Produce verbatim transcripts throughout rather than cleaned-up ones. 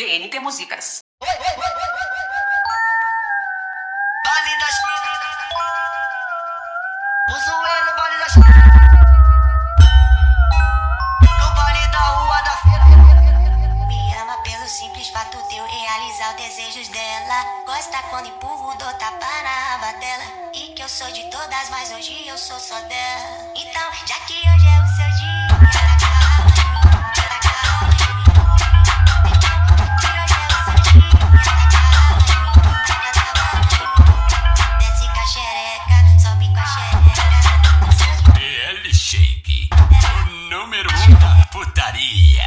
D N T Músicas. Vale das o zoeiro, vale das no vale da rua da feira. Me ama pelo simples fato de eu realizar os desejos dela. Gosta quando empurro, dou tapa na aba dela. E que eu sou de todas, mas hoje eu sou só dela. Então, já que hoje é o seu dia, número um da putaria.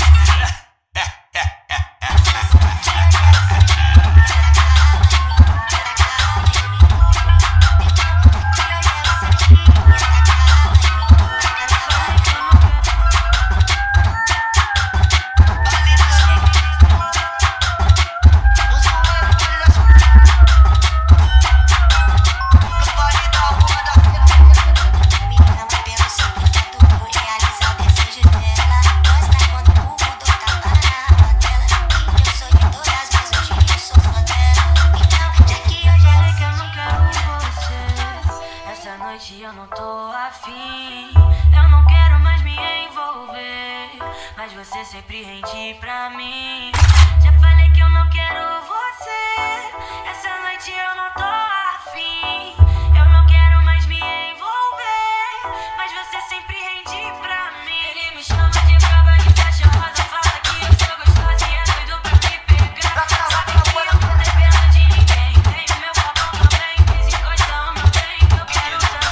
Eu não tô afim, eu não quero mais me envolver, mas você sempre rende pra mim. Já falei que eu não quero você, essa noite eu não tô afim. Eu não quero mais me envolver, mas você sempre rende pra mim. Ele me chama de braba, de cachorrosa, fala que eu sou gostosa e é doido pra me pegar. Sabe que eu não dependo de ninguém, tem o meu papão também, quis encostar o meu bem, que eu quero dançar.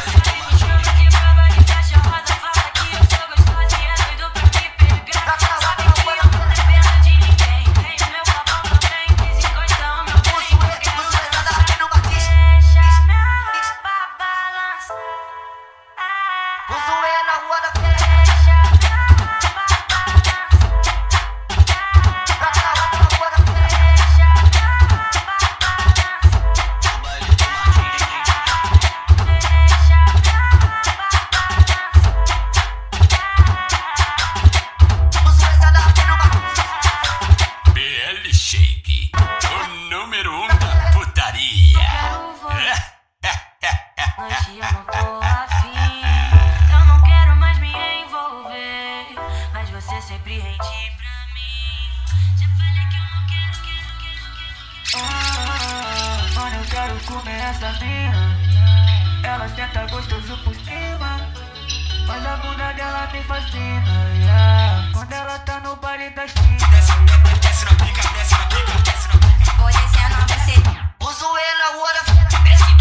Eu não tô afim, eu não quero mais me envolver, mas você sempre rende pra mim. Já falei que eu não quero, quero, quero, quero. Ah, mano, eu quero comer essa mina. Ela senta gostoso por cima, mas a bunda dela me fascina, yeah. Quando ela tá no baile das tinas, Desce na pica, desce na pica, desce na pica. vou descendo você. O zoeiro na rua da feira.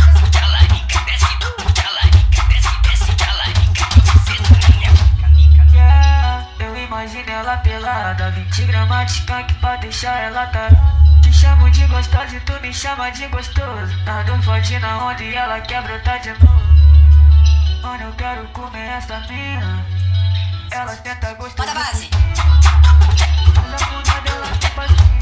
imagina ela pelada, vinte gramas de skunk pra deixar ela tarada. Te chamo de gostosa e tu me chama de gostoso. Nós dois fode na onda e ela quer brotar de novo. Mano, eu quero comer essa mina. Ela senta gostoso. Bota a base. Mas a bunda dela me fascina.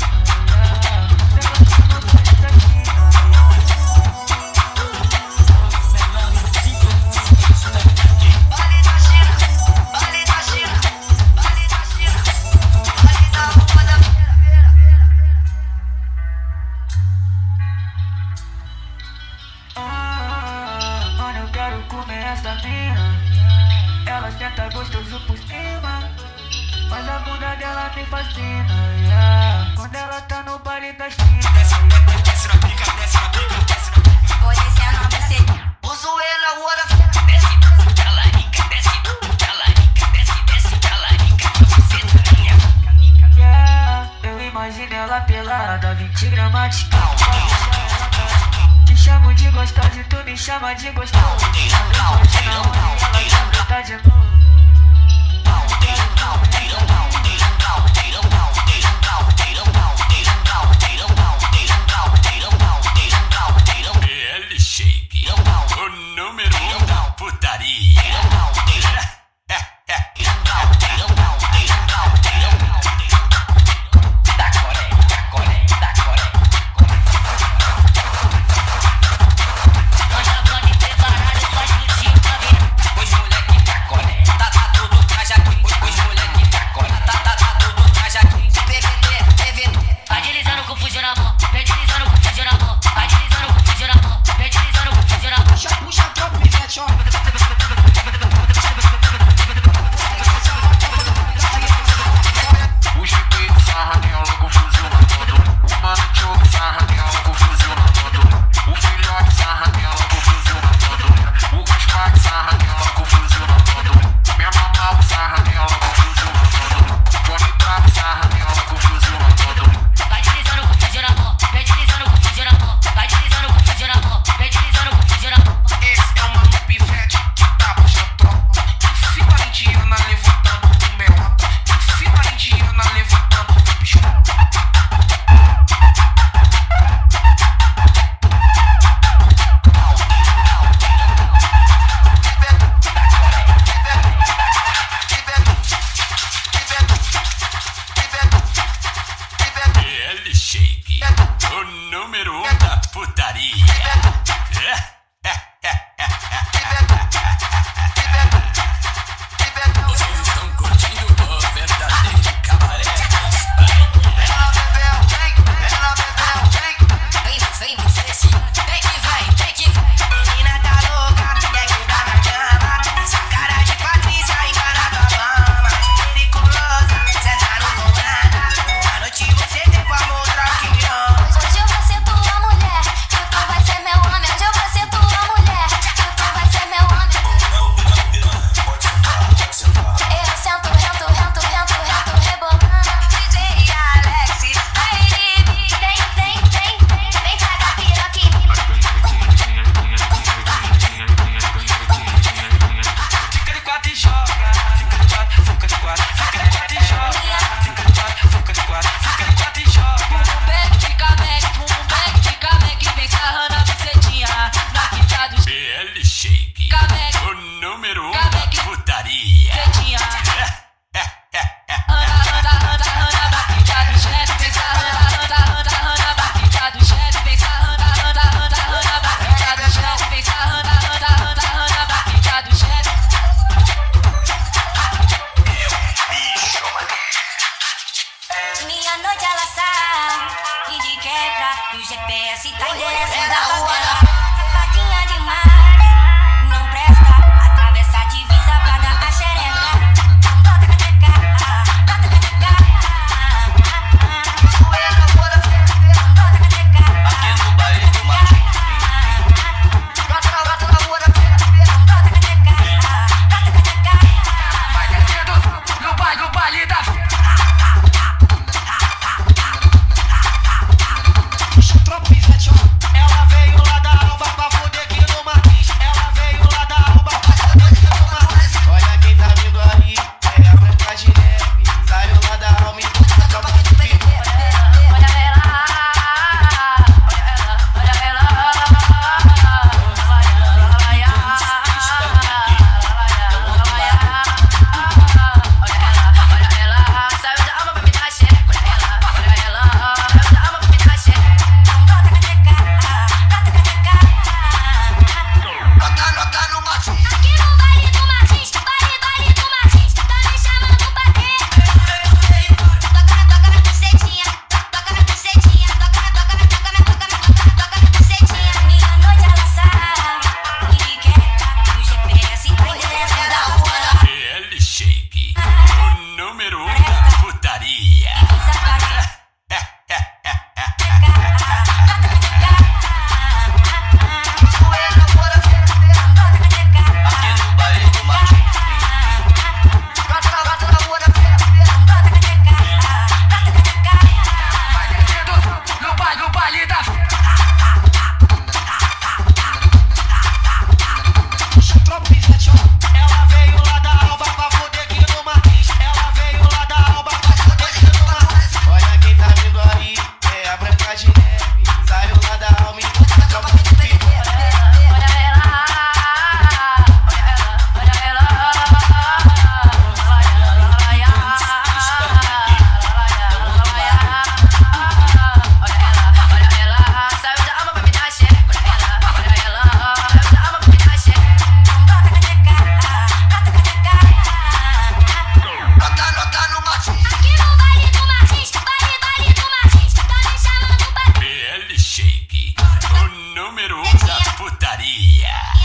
Essa mina, ela senta gostoso por cima, mas a bunda dela me fascina, yeah. Quando ela tá no baile das tinas, desce, desce na pica, desce na pica, desce na pica. Vou descendo você. O zoeiro na rua da feira. Desce, ela rica, desce, ela rica, desce, desce, ela rica, você minha canica. Yeah, eu imagino ela pelada, vinte gramas de skunk pra deixar ela tarada. Te chamo de gostosa e tu me chama de gostoso. Imagina onde ela quer brotar de novo. B L Shake, o número um da putaria. Os moleque tá conectado, tá tudo caixa aqui. Os moleque L Shake, o número um da putaria. Vocês estão curtindo o verdadeiro cabaré da Espanha. Ela bebeu, vem, ela bebeu, vem. Vem, vem, você sim. Vem que vai, vem que vai. Menina tá louca, quer que dá na cama. Essa cara de Patrícia engana tua mama. Periculosa, cê tá no comando. À noite você tem como outra que me ama. Hoje eu vou ser tua mulher, que tu vai ser meu homem. Hoje eu vou ser tua mulher, que tu vai ser meu homem. Eu sento, rento, rento, rento, rento, rebolando. D J Alex, Baby, vem, vem, vem, vem, vem cagar piroca em mim. Fica de quatro e joga. Fica de quatro, fica de quatro. Fica de quatro e joga. Fica de quatro, fica de quatro. Fica de quatro e joga. Pum back, fica back, pum back, fica back, vem sarrando a bucetinha na quinta do B L Shake, Cabeca. o número um Cabeca. da putaria. bucetinha. Anda, anda, anda, anda, na quinta do chefe, vem sarrando, anda, anda, anda, na quinta do chefe, vem sarrando, anda, anda, anda, na quinta do chefe, vem sarrando, anda, anda, anda, na quinta do chefe. Minha noite ela sai e de quebra e o G P S tá endereçando a rua. Safadinha demais, não presta. Atravessa a divisa pra dar a xereca. Bota cateca, bota cateca. poeira, bora, Bota cateca. Aqui no baile do Matinho. bota na, bota na, bora. Bota cateca, bota cateca. Vai descendo no baile, no baile da Tropa pivete, ó. Ela veio lá da Alba pra foder aqui no Martins. Ela veio lá da Alba pra foder aqui no Martins. Olha quem tá vindo aí, é a Branca de Neve. Saiu lá da Alma e tá tropa de pivete. Olha ela, olha ela, olha ela, olha ela, saiu da alma pra me dar xereca. Olha ela, olha ela, saiu da alma pra me dar xereca. Bota cateca, bota cateca. Bota, bota no matinho. Aqui no baile do Martins, baile, baile do Martins, tá me chamando pra ter. Toca na, toca na bucetinha, toca na bucetinha, toca na, toca na, toca na, toca na, toca na, toca na bucetinha. Minha noite ela sai e quebra, o G P S tá endereçando a rua. B L Shake, o número um da putaria. Divisa pra cá, bota cateca. Poeira, bora, Bota cateca, Aqui no baile do Matinho. bota na, bota na, bora. bota cateca, bota cateca. Vai descendo no baile, no baile da Tropa pivete, ó. Ela veio lá da Alba pra foder aqui no Martins. Ela veio lá da Alba pra foder aqui no Martins. Olha quem tá vindo aí, é a Branca de Neve. Saiu lá da Alma e tá tropa de pivete. Olha ela, olha ela, olha ela, olha ela, saiu da alma pra me dar xereca. Olha ela, olha ela, saiu da alma pra me dar xereca. Bota cateca, bota cateca. Bota, bota no matinho. Aqui no baile do Martins, baile, baile do Martins, tá me chamando pra ter. B L Shake, o número um da putaria.